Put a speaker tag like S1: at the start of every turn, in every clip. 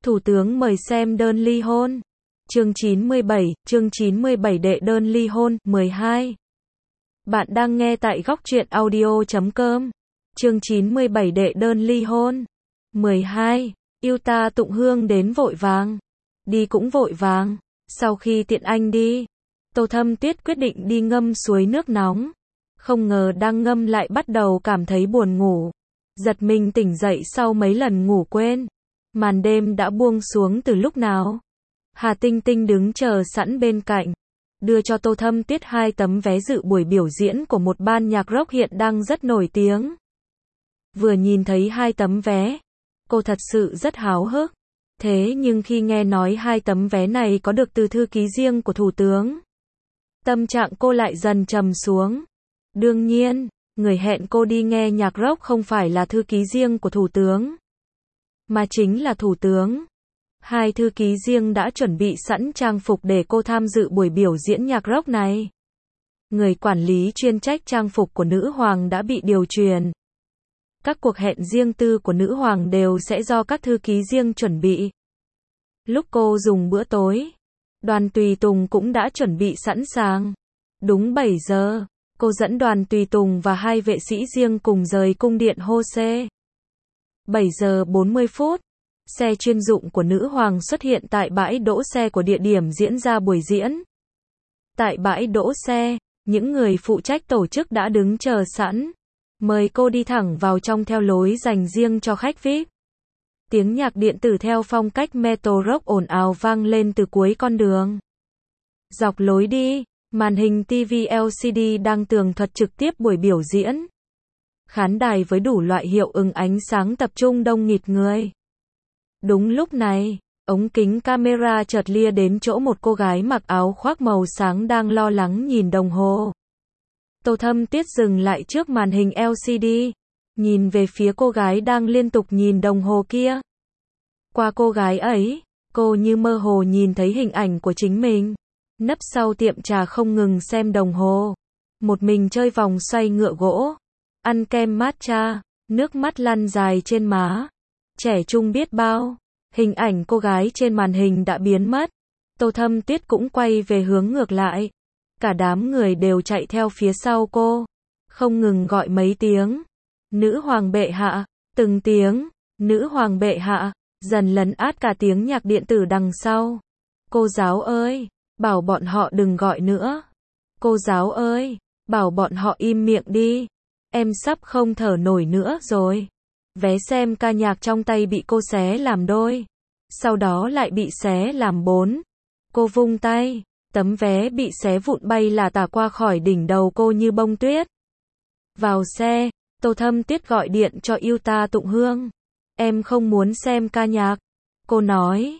S1: Thủ tướng mời xem đơn ly hôn. Chương 97 đệ đơn ly hôn, 12. Bạn đang nghe tại góc truyện audio.com. Chương 97 đệ đơn ly hôn, 12. Yêu ta tụng hương đến vội vàng. Đi cũng vội vàng. Sau khi tiện anh đi, Tô Thâm Tuyết quyết định đi ngâm suối nước nóng. Không ngờ đang ngâm lại bắt đầu cảm thấy buồn ngủ. Giật mình tỉnh dậy sau mấy lần ngủ quên. Màn đêm đã buông xuống từ lúc nào. Hà Tinh Tinh đứng chờ sẵn bên cạnh, đưa cho Tô Thâm Tuyết 2 tấm vé dự buổi biểu diễn của một ban nhạc rock hiện đang rất nổi tiếng. Vừa nhìn thấy 2 tấm vé, cô thật sự rất háo hức. Thế nhưng khi nghe nói 2 tấm vé này có được từ thư ký riêng của Thủ tướng, tâm trạng cô lại dần trầm xuống. Đương nhiên, người hẹn cô đi nghe nhạc rock không phải là thư ký riêng của Thủ tướng, mà chính là Thủ tướng. 2 thư ký riêng đã chuẩn bị sẵn trang phục để cô tham dự buổi biểu diễn nhạc rock này. Người quản lý chuyên trách trang phục của nữ hoàng đã bị điều chuyển. Các cuộc hẹn riêng tư của nữ hoàng đều sẽ do các thư ký riêng chuẩn bị. Lúc cô dùng bữa tối, đoàn tùy tùng cũng đã chuẩn bị sẵn sàng. Đúng 7 giờ, cô dẫn đoàn tùy tùng và 2 vệ sĩ riêng cùng rời cung điện Hô-xê. 7 giờ 40 phút, xe chuyên dụng của nữ hoàng xuất hiện tại bãi đỗ xe của địa điểm diễn ra buổi diễn. Tại bãi đỗ xe, những người phụ trách tổ chức đã đứng chờ sẵn, mời cô đi thẳng vào trong theo lối dành riêng cho khách VIP. Tiếng nhạc điện tử theo phong cách metal rock ồn ào vang lên từ cuối con đường. Dọc lối đi, màn hình TV LCD đang tường thuật trực tiếp buổi biểu diễn. Khán đài với đủ loại hiệu ứng ánh sáng tập trung đông nghịt người. Đúng lúc này, ống kính camera chợt lia đến chỗ một cô gái mặc áo khoác màu sáng đang lo lắng nhìn đồng hồ. Tô Thâm Tuyết dừng lại trước màn hình LCD, nhìn về phía cô gái đang liên tục nhìn đồng hồ kia. Qua cô gái ấy, cô như mơ hồ nhìn thấy hình ảnh của chính mình, nấp sau tiệm trà không ngừng xem đồng hồ, một mình chơi vòng xoay ngựa gỗ, ăn kem matcha, nước mắt lăn dài trên má. Trẻ trung biết bao. Hình ảnh cô gái trên màn hình đã biến mất. Tô Thâm Tuyết cũng quay về hướng ngược lại. Cả đám người đều chạy theo phía sau cô, không ngừng gọi mấy tiếng. Nữ hoàng bệ hạ, từng tiếng, nữ hoàng bệ hạ, dần lấn át cả tiếng nhạc điện tử đằng sau. Cô giáo ơi, bảo bọn họ đừng gọi nữa. Cô giáo ơi, bảo bọn họ im miệng đi. Em sắp không thở nổi nữa rồi. Vé xem ca nhạc trong tay bị cô xé làm đôi, sau đó lại bị xé làm 4. Cô vung tay, tấm vé bị xé vụn bay là tả qua khỏi đỉnh đầu cô như bông tuyết. Vào xe, Tô Thâm Tuyết gọi điện cho yêu ta tụng hương. Em không muốn xem ca nhạc. Cô nói,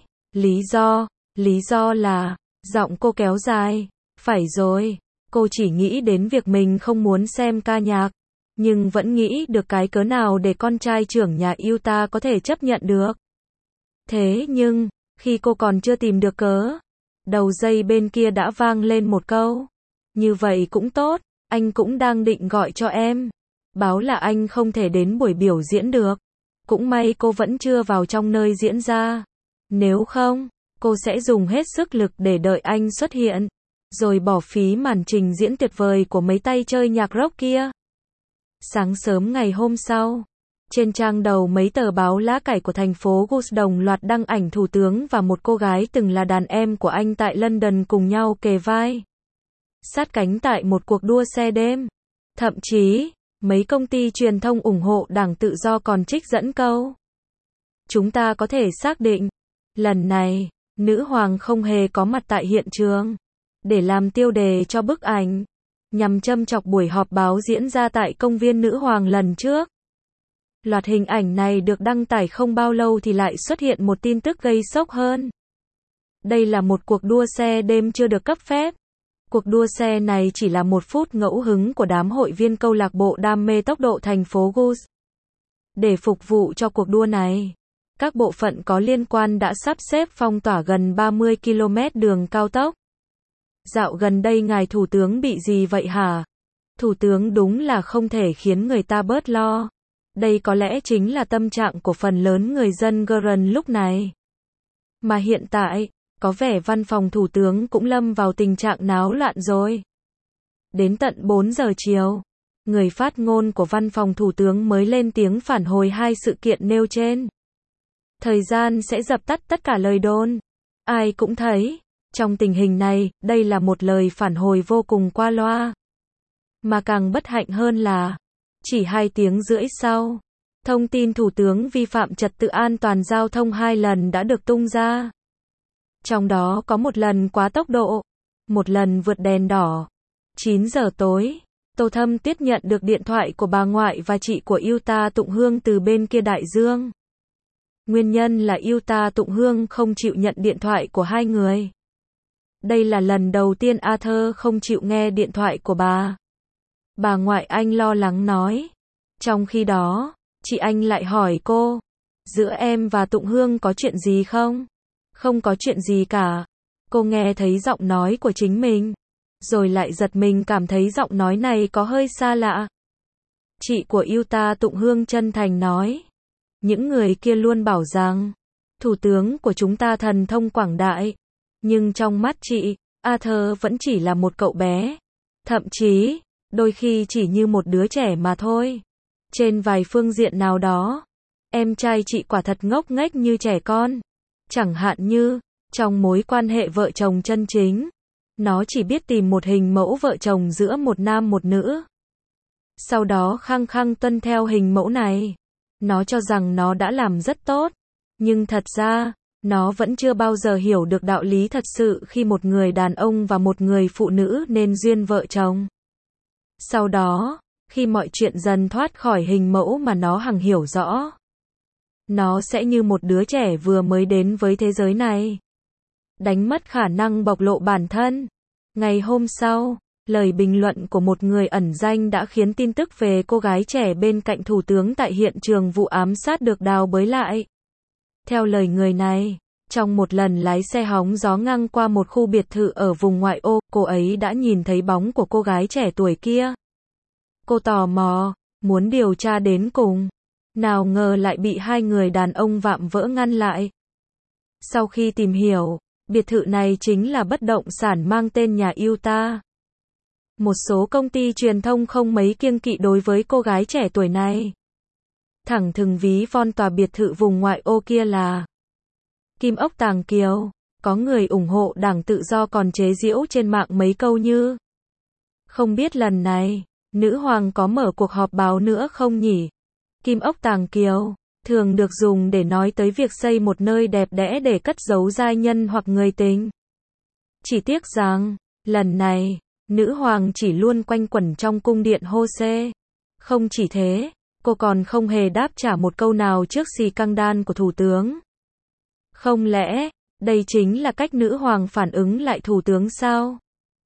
S1: lý do là, giọng cô kéo dài. Phải rồi, cô chỉ nghĩ đến việc mình không muốn xem ca nhạc, nhưng vẫn nghĩ được cái cớ nào để con trai trưởng nhà yêu ta có thể chấp nhận được. Thế nhưng, khi cô còn chưa tìm được cớ, đầu dây bên kia đã vang lên một câu. Như vậy cũng tốt, anh cũng đang định gọi cho em, báo là anh không thể đến buổi biểu diễn được. Cũng may cô vẫn chưa vào trong nơi diễn ra. Nếu không, cô sẽ dùng hết sức lực để đợi anh xuất hiện, rồi bỏ phí màn trình diễn tuyệt vời của mấy tay chơi nhạc rock kia. Sáng sớm ngày hôm sau, trên trang đầu mấy tờ báo lá cải của thành phố Gus đồng loạt đăng ảnh thủ tướng và một cô gái từng là đàn em của anh tại London cùng nhau kề vai, sát cánh tại một cuộc đua xe đêm. Thậm chí, mấy công ty truyền thông ủng hộ Đảng Tự do còn trích dẫn câu: chúng ta có thể xác định, lần này, nữ hoàng không hề có mặt tại hiện trường, để làm tiêu đề cho bức ảnh, nhằm châm chọc buổi họp báo diễn ra tại công viên nữ hoàng lần trước. Loạt hình ảnh này được đăng tải không bao lâu thì lại xuất hiện một tin tức gây sốc hơn. Đây là một cuộc đua xe đêm chưa được cấp phép. Cuộc đua xe này chỉ là một phút ngẫu hứng của đám hội viên câu lạc bộ đam mê tốc độ thành phố Gus. Để phục vụ cho cuộc đua này, các bộ phận có liên quan đã sắp xếp phong tỏa gần 30 km đường cao tốc. Dạo gần đây ngài thủ tướng bị gì vậy hả? Thủ tướng đúng là không thể khiến người ta bớt lo. Đây có lẽ chính là tâm trạng của phần lớn người dân Iran lúc này. Mà hiện tại, có vẻ văn phòng thủ tướng cũng lâm vào tình trạng náo loạn rồi. Đến tận 4 giờ chiều, người phát ngôn của văn phòng thủ tướng mới lên tiếng phản hồi hai sự kiện nêu trên. Thời gian sẽ dập tắt tất cả lời đồn. Ai cũng thấy, trong tình hình này, đây là một lời phản hồi vô cùng qua loa. Mà càng bất hạnh hơn là, chỉ 2 tiếng rưỡi sau, thông tin thủ tướng vi phạm trật tự an toàn giao thông 2 lần đã được tung ra. Trong đó có một lần quá tốc độ, một lần vượt đèn đỏ. 9 giờ tối, Tô Thâm tiếp nhận được điện thoại của bà ngoại và chị của Yuta Tụng Hương từ bên kia đại dương. Nguyên nhân là Yuta Tụng Hương không chịu nhận điện thoại của hai người. Đây là lần đầu tiên Arthur không chịu nghe điện thoại của bà. Bà ngoại anh lo lắng nói. Trong khi đó, chị anh lại hỏi cô, giữa em và Tụng Hương có chuyện gì không? Không có chuyện gì cả. Cô nghe thấy giọng nói của chính mình, rồi lại giật mình cảm thấy giọng nói này có hơi xa lạ. Chị của Yuta Tụng Hương chân thành nói, những người kia luôn bảo rằng, thủ tướng của chúng ta thần thông quảng đại, nhưng trong mắt chị, Arthur vẫn chỉ là một cậu bé. Thậm chí, đôi khi chỉ như một đứa trẻ mà thôi. Trên vài phương diện nào đó, em trai chị quả thật ngốc nghếch như trẻ con. Chẳng hạn như, trong mối quan hệ vợ chồng chân chính, nó chỉ biết tìm một hình mẫu vợ chồng giữa một nam một nữ. Sau đó khăng khăng tuân theo hình mẫu này. Nó cho rằng nó đã làm rất tốt. Nhưng thật ra, nó vẫn chưa bao giờ hiểu được đạo lý thật sự khi một người đàn ông và một người phụ nữ nên duyên vợ chồng. Sau đó, khi mọi chuyện dần thoát khỏi hình mẫu mà nó hằng hiểu rõ, nó sẽ như một đứa trẻ vừa mới đến với thế giới này, đánh mất khả năng bộc lộ bản thân. Ngày hôm sau, lời bình luận của một người ẩn danh đã khiến tin tức về cô gái trẻ bên cạnh thủ tướng tại hiện trường vụ ám sát được đào bới lại. Theo lời người này, trong một lần lái xe hóng gió ngang qua một khu biệt thự ở vùng ngoại ô, cô ấy đã nhìn thấy bóng của cô gái trẻ tuổi kia. Cô tò mò, muốn điều tra đến cùng. Nào ngờ lại bị hai người đàn ông vạm vỡ ngăn lại. Sau khi tìm hiểu, biệt thự này chính là bất động sản mang tên nhà Yuta. Một số công ty truyền thông không mấy kiêng kỵ đối với cô gái trẻ tuổi này. Thẳng thừng ví von tòa biệt thự vùng ngoại ô kia là Kim ốc Tàng Kiều. Có người ủng hộ Đảng Tự Do còn chế giễu trên mạng mấy câu như: không biết lần này, nữ hoàng có mở cuộc họp báo nữa không nhỉ? Kim ốc Tàng Kiều thường được dùng để nói tới việc xây một nơi đẹp đẽ để cất giấu giai nhân hoặc người tình. Chỉ tiếc rằng, lần này, nữ hoàng chỉ luôn quanh quẩn trong cung điện Hose. Không chỉ thế, cô còn không hề đáp trả một câu nào trước scandal của thủ tướng. Không lẽ, đây chính là cách nữ hoàng phản ứng lại thủ tướng sao?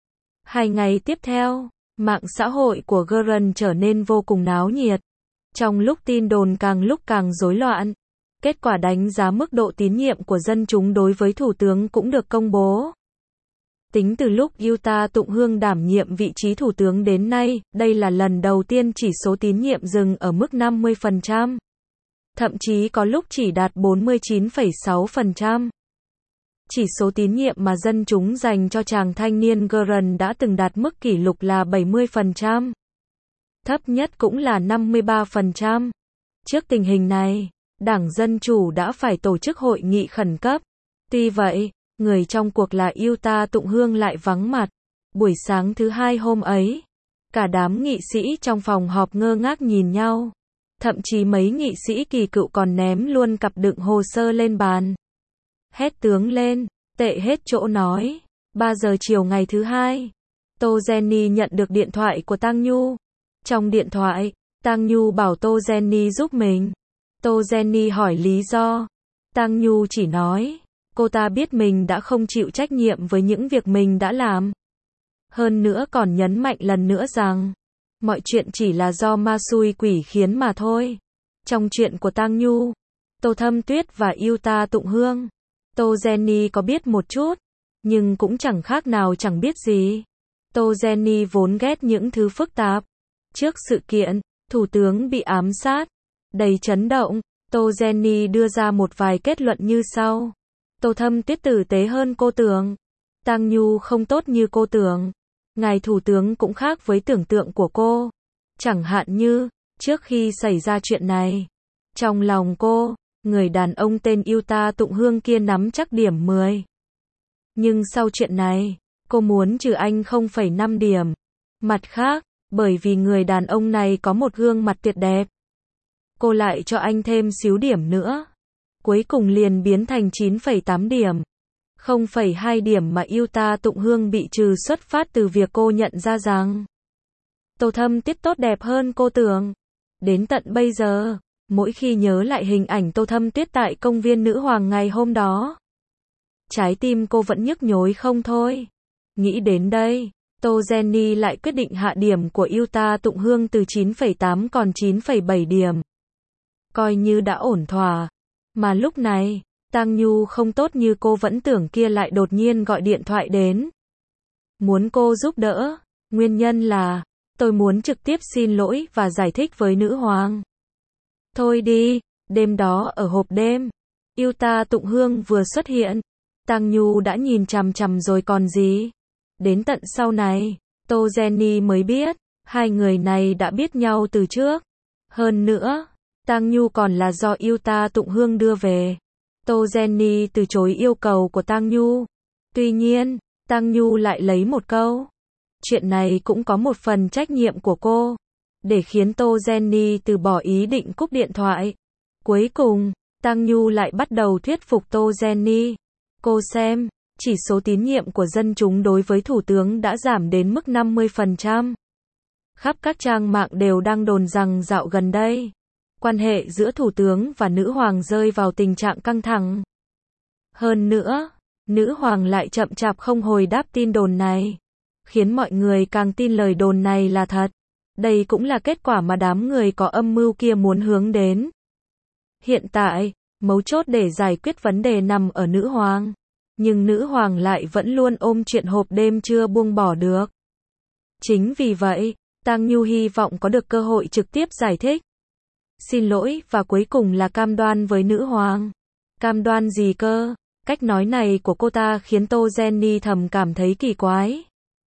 S1: 2 ngày tiếp theo, mạng xã hội của Iran trở nên vô cùng náo nhiệt. Trong lúc tin đồn càng lúc càng rối loạn, kết quả đánh giá mức độ tín nhiệm của dân chúng đối với thủ tướng cũng được công bố. Tính từ lúc Yuta Tụng Hương đảm nhiệm vị trí thủ tướng đến nay, đây là lần đầu tiên chỉ số tín nhiệm dừng ở mức 50%. Thậm chí có lúc chỉ đạt 49,6%. Chỉ số tín nhiệm mà dân chúng dành cho chàng thanh niên Iran đã từng đạt mức kỷ lục là 70%. Thấp nhất cũng là 53%. Trước tình hình này, Đảng Dân Chủ đã phải tổ chức hội nghị khẩn cấp. Tuy vậy, người trong cuộc là Yuta Tụng Hương lại vắng mặt. Buổi sáng thứ Hai hôm ấy, cả đám nghị sĩ trong phòng họp ngơ ngác nhìn nhau. Thậm chí mấy nghị sĩ kỳ cựu còn ném luôn cặp đựng hồ sơ lên bàn. Hét tướng lên, tệ hết chỗ nói. 3 giờ chiều ngày thứ Hai, Tô Jenny nhận được điện thoại của Tang Nhu. Trong điện thoại, Tang Nhu bảo Tô Jenny giúp mình. Tô Jenny hỏi lý do. Tang Nhu chỉ nói, cô ta biết mình đã không chịu trách nhiệm với những việc mình đã làm. Hơn nữa còn nhấn mạnh lần nữa rằng, mọi chuyện chỉ là do ma xui quỷ khiến mà thôi. Trong chuyện của Tang Nhu, Tô Thâm Tuyết và Yuta Tụng Hương, Tô Jenny có biết một chút, nhưng cũng chẳng khác nào chẳng biết gì. Tô Jenny vốn ghét những thứ phức tạp. Trước sự kiện, thủ tướng bị ám sát, đầy chấn động, Tô Jenny đưa ra một vài kết luận như sau. Tô Thâm Tuyết tử tế hơn cô tưởng. Tang Nhu không tốt như cô tưởng. Ngài thủ tướng cũng khác với tưởng tượng của cô. Chẳng hạn như, trước khi xảy ra chuyện này, trong lòng cô, người đàn ông tên Yuta Tụng Hương kia nắm chắc điểm 10. Nhưng sau chuyện này, cô muốn trừ anh 0,5 điểm. Mặt khác, bởi vì người đàn ông này có một gương mặt tuyệt đẹp, cô lại cho anh thêm xíu điểm nữa. Cuối cùng liền biến thành 9,8 điểm. 0,2 điểm mà Yuta Tụng Hương bị trừ xuất phát từ việc cô nhận ra rằng Tô Thâm Tuyết tốt đẹp hơn cô tưởng. Đến tận bây giờ, mỗi khi nhớ lại hình ảnh Tô Thâm Tuyết tại công viên Nữ Hoàng ngày hôm đó, trái tim cô vẫn nhức nhối không thôi. Nghĩ đến đây, Tô Jenny lại quyết định hạ điểm của Yuta Tụng Hương từ 9,8 còn 9,7 điểm. Coi như đã ổn thỏa. Mà lúc này, Tang Nhu không tốt như cô vẫn tưởng kia lại đột nhiên gọi điện thoại đến. Muốn cô giúp đỡ. Nguyên nhân là, tôi muốn trực tiếp xin lỗi và giải thích với nữ hoàng. Thôi đi, đêm đó ở hộp đêm, Yuta Tụng Hương vừa xuất hiện, Tang Nhu đã nhìn chằm chằm rồi còn gì. Đến tận sau này, Tô Jenny mới biết, hai người này đã biết nhau từ trước. Hơn nữa, Tang Nhu còn là do Yuta Tụng Hương đưa về. Tô Jenny từ chối yêu cầu của Tang Nhu. Tuy nhiên, Tang Nhu lại lấy một câu. Chuyện này cũng có một phần trách nhiệm của cô. Để khiến Tô Jenny từ bỏ ý định cúp điện thoại. Cuối cùng, Tang Nhu lại bắt đầu thuyết phục Tô Jenny. Cô xem, chỉ số tín nhiệm của dân chúng đối với thủ tướng đã giảm đến mức 50%. Khắp các trang mạng đều đang đồn rằng dạo gần đây, quan hệ giữa thủ tướng và nữ hoàng rơi vào tình trạng căng thẳng. Hơn nữa, nữ hoàng lại chậm chạp không hồi đáp tin đồn này, khiến mọi người càng tin lời đồn này là thật. Đây cũng là kết quả mà đám người có âm mưu kia muốn hướng đến. Hiện tại, mấu chốt để giải quyết vấn đề nằm ở nữ hoàng. Nhưng nữ hoàng lại vẫn luôn ôm chuyện hộp đêm chưa buông bỏ được. Chính vì vậy, Tang Nhu hy vọng có được cơ hội trực tiếp giải thích, xin lỗi và cuối cùng là cam đoan với nữ hoàng. Cam đoan gì cơ? Cách nói này của cô ta khiến Tô Jenny thầm cảm thấy kỳ quái.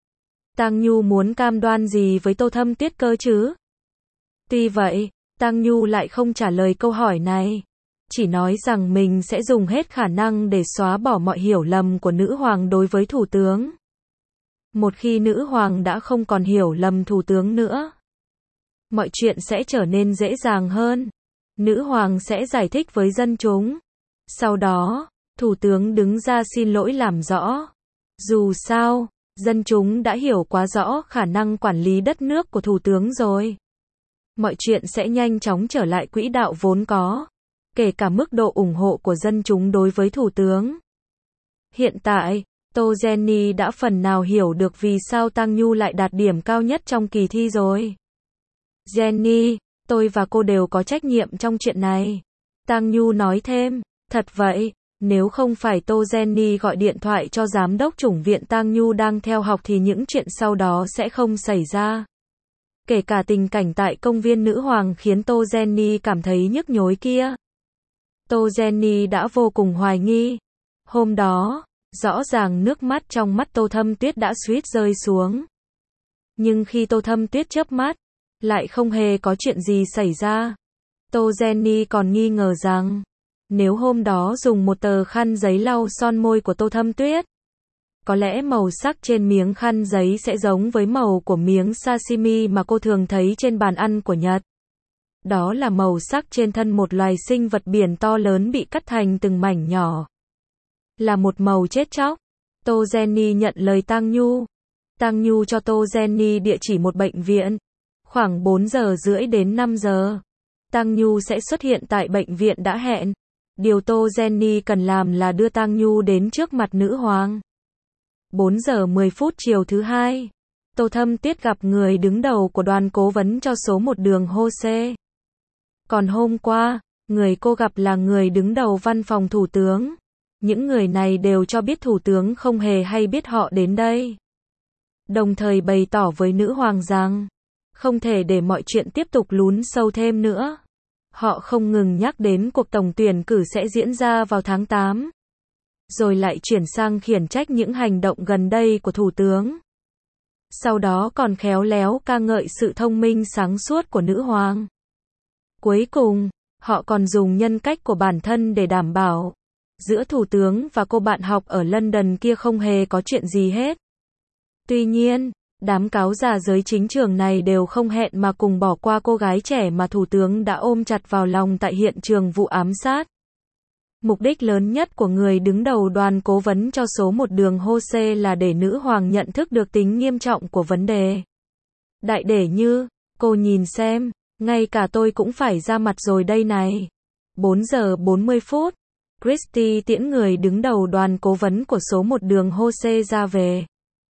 S1: Tang Nhu muốn cam đoan gì với Tô Thâm Tuyết cơ chứ? Tuy vậy, Tang Nhu lại không trả lời câu hỏi này. Chỉ nói rằng mình sẽ dùng hết khả năng để xóa bỏ mọi hiểu lầm của nữ hoàng đối với thủ tướng. Một khi nữ hoàng đã không còn hiểu lầm thủ tướng nữa, mọi chuyện sẽ trở nên dễ dàng hơn. Nữ hoàng sẽ giải thích với dân chúng. Sau đó, thủ tướng đứng ra xin lỗi làm rõ. Dù sao, dân chúng đã hiểu quá rõ khả năng quản lý đất nước của thủ tướng rồi. Mọi chuyện sẽ nhanh chóng trở lại quỹ đạo vốn có. Kể cả mức độ ủng hộ của dân chúng đối với thủ tướng. Hiện tại, Tô Jenny đã phần nào hiểu được vì sao Tang Nhu lại đạt điểm cao nhất trong kỳ thi rồi. Jenny, tôi và cô đều có trách nhiệm trong chuyện này. Tang Nhu nói thêm, thật vậy, nếu không phải Tô Jenny gọi điện thoại cho giám đốc chủng viện Tang Nhu đang theo học thì những chuyện sau đó sẽ không xảy ra. Kể cả tình cảnh tại công viên Nữ Hoàng khiến Tô Jenny cảm thấy nhức nhối kia. Tô Jenny đã vô cùng hoài nghi. Hôm đó, rõ ràng nước mắt trong mắt Tô Thâm Tuyết đã suýt rơi xuống. Nhưng khi Tô Thâm Tuyết chớp mắt, lại không hề có chuyện gì xảy ra. Tô Jenny còn nghi ngờ rằng, nếu hôm đó dùng một tờ khăn giấy lau son môi của Tô Thâm Tuyết, có lẽ màu sắc trên miếng khăn giấy sẽ giống với màu của miếng sashimi mà cô thường thấy trên bàn ăn của Nhật. Đó là màu sắc trên thân một loài sinh vật biển to lớn bị cắt thành từng mảnh nhỏ. Là một màu chết chóc. Tô Jenny nhận lời Tang Nhu. Tang Nhu cho Tô Jenny địa chỉ một bệnh viện. Khoảng 4 giờ rưỡi đến 5 giờ. Tang Nhu sẽ xuất hiện tại bệnh viện đã hẹn. Điều Tô Jenny cần làm là đưa Tang Nhu đến trước mặt nữ hoàng. 4 giờ 10 phút chiều thứ hai. Tô Thâm Tuyết gặp người đứng đầu của đoàn cố vấn cho số 1 đường Hose. Còn hôm qua, người cô gặp là người đứng đầu văn phòng thủ tướng. Những người này đều cho biết thủ tướng không hề hay biết họ đến đây. Đồng thời bày tỏ với nữ hoàng rằng, không thể để mọi chuyện tiếp tục lún sâu thêm nữa. Họ không ngừng nhắc đến cuộc tổng tuyển cử sẽ diễn ra vào tháng 8. rồi lại chuyển sang khiển trách những hành động gần đây của Thủ tướng. Sau đó còn khéo léo ca ngợi sự thông minh sáng suốt của nữ hoàng. Cuối cùng, họ còn dùng nhân cách của bản thân để đảm bảo giữa Thủ tướng và cô bạn học ở London kia không hề có chuyện gì hết. Tuy nhiên, đám cáo già giới chính trường này đều không hẹn mà cùng bỏ qua cô gái trẻ mà Thủ tướng đã ôm chặt vào lòng tại hiện trường vụ ám sát. Mục đích lớn nhất của người đứng đầu đoàn cố vấn cho số một đường Jose là để nữ hoàng nhận thức được tính nghiêm trọng của vấn đề. Đại để như, cô nhìn xem, ngay cả tôi cũng phải ra mặt rồi đây này. 4 giờ 40 phút, Christie tiễn người đứng đầu đoàn cố vấn của số một đường Jose ra về.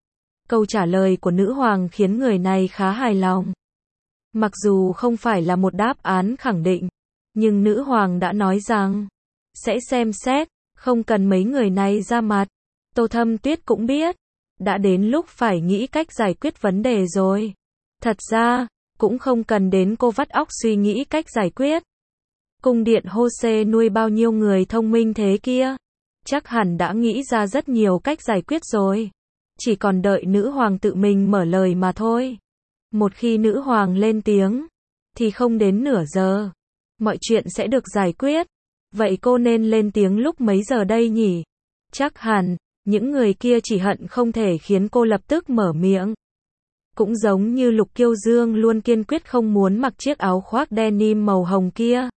S1: Câu trả lời của nữ hoàng khiến người này khá hài lòng. Mặc dù không phải là một đáp án khẳng định, nhưng nữ hoàng đã nói rằng sẽ xem xét, không cần mấy người này ra mặt. Tô Thâm Tuyết cũng biết, đã đến lúc phải nghĩ cách giải quyết vấn đề rồi. Thật ra, cũng không cần đến cô vắt óc suy nghĩ cách giải quyết. Cung điện Jose nuôi bao nhiêu người thông minh thế kia, chắc hẳn đã nghĩ ra rất nhiều cách giải quyết rồi. Chỉ còn đợi nữ hoàng tự mình mở lời mà thôi. Một khi nữ hoàng lên tiếng, thì không đến nửa giờ, mọi chuyện sẽ được giải quyết. Vậy cô nên lên tiếng lúc mấy giờ đây nhỉ? Chắc hẳn, những người kia chỉ hận không thể khiến cô lập tức mở miệng. Cũng giống như Lục Kiêu Dương luôn kiên quyết không muốn mặc chiếc áo khoác denim màu hồng kia.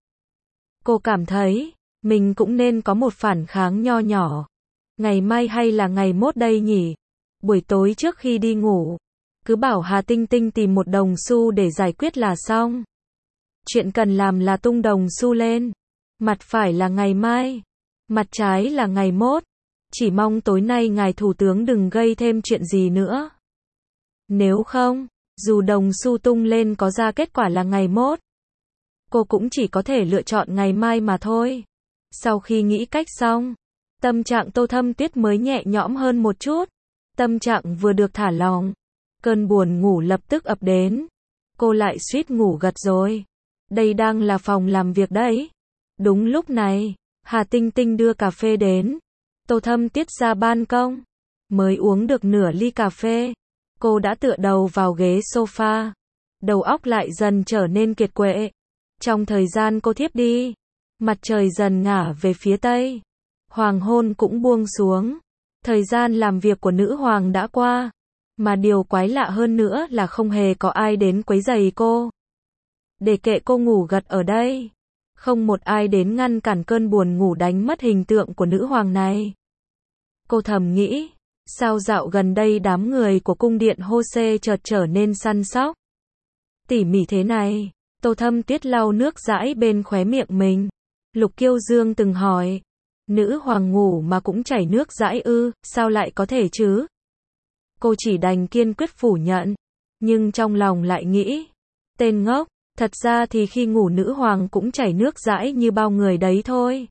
S1: Cô cảm thấy, mình cũng nên có một phản kháng nho nhỏ. Ngày mai hay là ngày mốt đây nhỉ? Buổi tối trước khi đi ngủ, cứ bảo Hà Tinh Tinh tìm một đồng xu để giải quyết là xong. Chuyện cần làm là tung đồng xu lên. Mặt phải là ngày mai, mặt trái là ngày mốt. Chỉ mong tối nay ngài thủ tướng đừng gây thêm chuyện gì nữa. Nếu không, dù đồng xu tung lên có ra kết quả là ngày mốt, cô cũng chỉ có thể lựa chọn ngày mai mà thôi. Sau khi nghĩ cách xong, tâm trạng Tô Thâm Tuyết mới nhẹ nhõm hơn một chút. Tâm trạng vừa được thả lỏng, cơn buồn ngủ lập tức ập đến. Cô lại suýt ngủ gật rồi. Đây đang là phòng làm việc đấy. Đúng lúc này, Hà Tinh Tinh đưa cà phê đến. Tô Thâm Tuyết ra ban công. Mới uống được nửa ly cà phê, cô đã tựa đầu vào ghế sofa. Đầu óc lại dần trở nên kiệt quệ. Trong thời gian cô thiếp đi, mặt trời dần ngả về phía tây. Hoàng hôn cũng buông xuống. Thời gian làm việc của nữ hoàng đã qua. Mà điều quái lạ hơn nữa là không hề có ai đến quấy rầy cô. Để kệ cô ngủ gật ở đây. Không một ai đến ngăn cản cơn buồn ngủ đánh mất hình tượng của nữ hoàng này. Cô thầm nghĩ, sao dạo gần đây đám người của cung điện Jose chợt trở nên săn sóc, tỉ mỉ thế này. Tô Thâm Tuyết lau nước dãi bên khóe miệng mình. Lục Kiêu Dương từng hỏi, nữ hoàng ngủ mà cũng chảy nước dãi ư, sao lại có thể chứ? Cô chỉ đành kiên quyết phủ nhận, nhưng trong lòng lại nghĩ, tên ngốc, thật ra thì khi ngủ nữ hoàng cũng chảy nước dãi như bao người đấy thôi.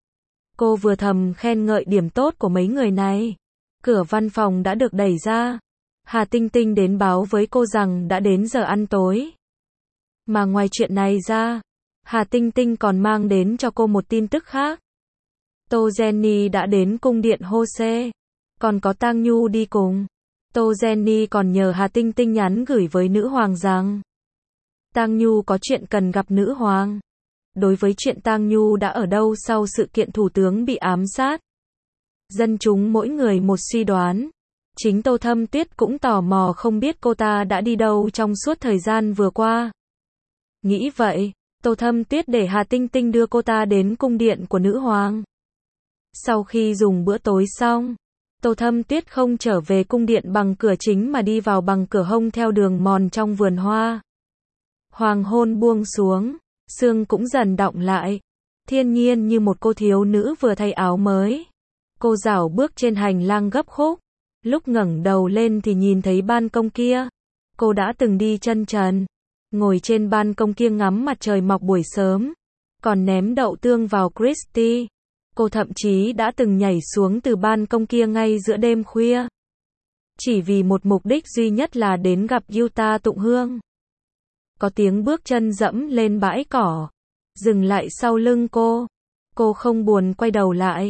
S1: Cô vừa thầm khen ngợi điểm tốt của mấy người này. Cửa văn phòng đã được đẩy ra. Hà Tinh Tinh đến báo với cô rằng đã đến giờ ăn tối. Mà ngoài chuyện này ra, Hà Tinh Tinh còn mang đến cho cô một tin tức khác. Tô Jenny đã đến cung điện Jose. Còn có Tang Nhu đi cùng. Tô Jenny còn nhờ Hà Tinh Tinh nhắn gửi với nữ hoàng rằng Tang Nhu có chuyện cần gặp nữ hoàng. Đối với chuyện Tang Nhu đã ở đâu sau sự kiện thủ tướng bị ám sát, dân chúng mỗi người một suy đoán. Chính Tô Thâm Tuyết cũng tò mò không biết cô ta đã đi đâu trong suốt thời gian vừa qua. Nghĩ vậy, Tô Thâm Tuyết để Hà Tinh Tinh đưa cô ta đến cung điện của nữ hoàng. Sau khi dùng bữa tối xong, Tô Thâm Tuyết không trở về cung điện bằng cửa chính mà đi vào bằng cửa hông theo đường mòn trong vườn hoa. Hoàng hôn buông xuống, sương cũng dần đọng lại. Thiên nhiên như một cô thiếu nữ vừa thay áo mới. Cô rảo bước trên hành lang gấp khúc. Lúc ngẩng đầu lên thì nhìn thấy ban công kia. Cô đã từng đi chân trần, ngồi trên ban công kia ngắm mặt trời mọc buổi sớm, còn ném đậu tương vào Christie. Cô thậm chí đã từng nhảy xuống từ ban công kia ngay giữa đêm khuya, chỉ vì một mục đích duy nhất là đến gặp Yuta Tụng Hương. Có tiếng bước chân dẫm lên bãi cỏ, dừng lại sau lưng cô. Cô không buồn quay đầu lại,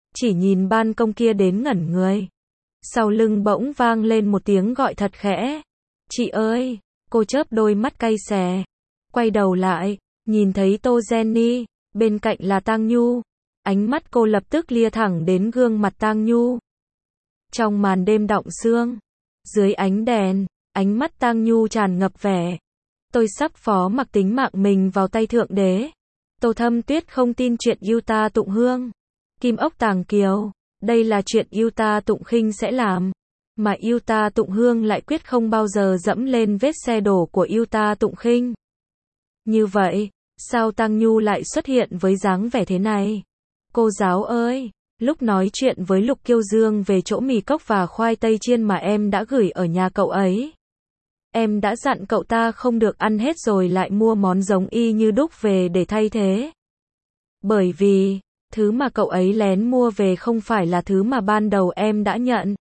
S1: chỉ nhìn ban công kia đến ngẩn người. Sau lưng bỗng vang lên một tiếng gọi thật khẽ. Chị ơi, cô chớp đôi mắt cay xè. Quay đầu lại, nhìn thấy Tô Jenny, bên cạnh là Tang Nhu. Ánh mắt cô lập tức lia thẳng đến gương mặt Tang Nhu. Trong màn đêm đọng sương, dưới ánh đèn, ánh mắt Tang Nhu tràn ngập vẻ. Tôi sắp phó mặc tính mạng mình vào tay Thượng Đế. Tô Thâm Tuyết không tin chuyện Yuta Tụng Hương, Kim Ốc Tàng Kiều. Đây là chuyện Yuta Tụng Khinh sẽ làm. Mà Yuta Tụng Hương lại quyết không bao giờ dẫm lên vết xe đổ của Yuta Tụng Khinh. Như vậy, sao Tang Nhu lại xuất hiện với dáng vẻ thế này? Cô giáo ơi, lúc nói chuyện với Lục Kiêu Dương về chỗ mì cốc và khoai tây chiên mà em đã gửi ở nhà cậu ấy. Em đã dặn cậu ta không được ăn hết rồi lại mua món giống y như đúc về để thay thế. Bởi vì, thứ mà cậu ấy lén mua về không phải là thứ mà ban đầu em đã nhận.